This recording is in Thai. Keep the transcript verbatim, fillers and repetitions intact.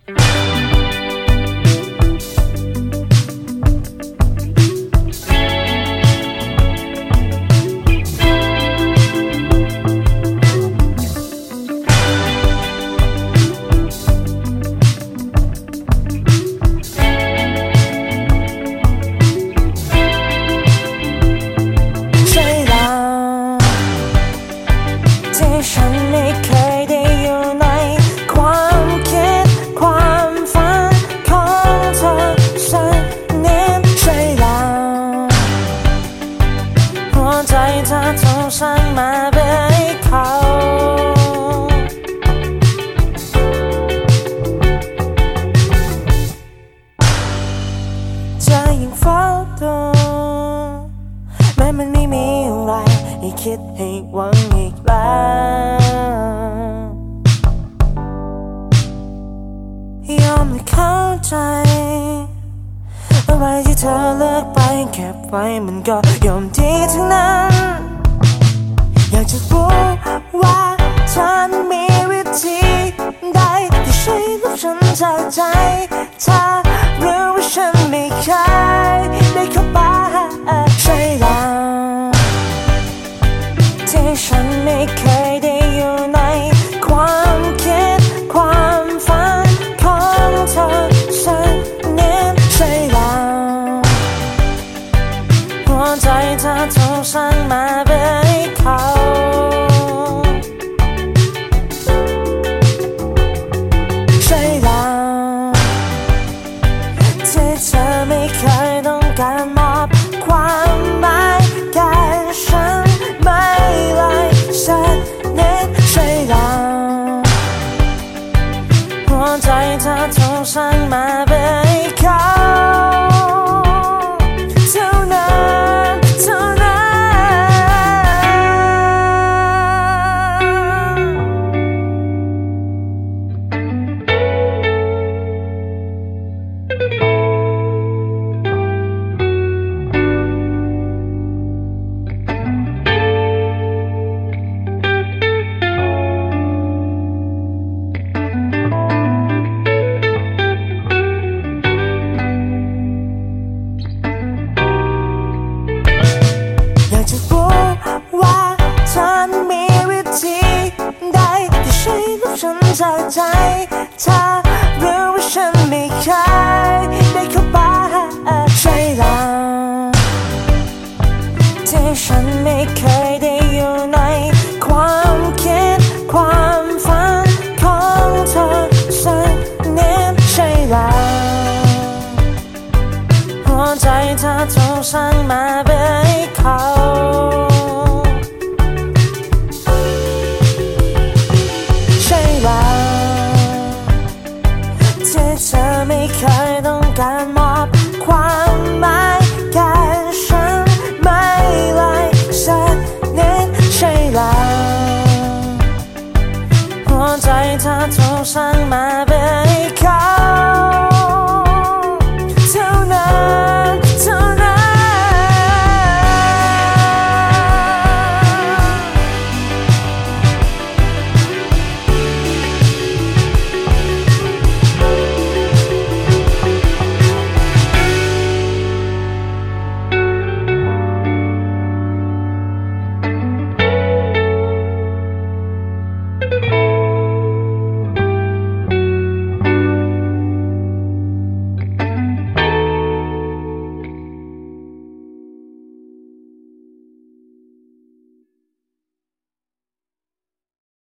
ฉันมาเป็นเขาจะยังเฝ้าดูแม้มันไม่มีอะไรให้คิดให้หวังอีกแล้วยอมให้เข้าใจอะไรที่เธอเลือกไปเก็บไว้มันก็ยอมดีทั้งนั้นอยากจะรู้ว่าเธอนั้นมีวิธีใดที่ช่วยลบฉันจากใจเธอรู้ว่าฉันไม่เคยได้เข้าไปใช่แล้วที่ฉันไม่เคยได้อยู่ในความคิดความฝันของเธอสักนิดใช่แล้วหัวใจเธอถูกสั่งมาเป็นเขาใช่แล้วที่เธอไม่เคยต้องการมอบความหมายแก่ฉันไม่เลยสักนิดใช่แล้วหัวใจเธอถูกสั่งมาเป็นเขาเท่านั้นเท่านั้นฉันจากใจเธอรู้ว่าฉันไม่เคยได้เข้าไปใช่แล้วที่ฉันไม่เคยได้อยู่ในความคิดความฝันของเธอสักนิดใช่แล้วหัวใจเธอถูกสั่งมาเป็นเขาเธอไม่เคยต้องการมอบความหมายแก่ฉันไม่เลยสักนิดใช่แล้วหัวใจเธอถูกสั่งมา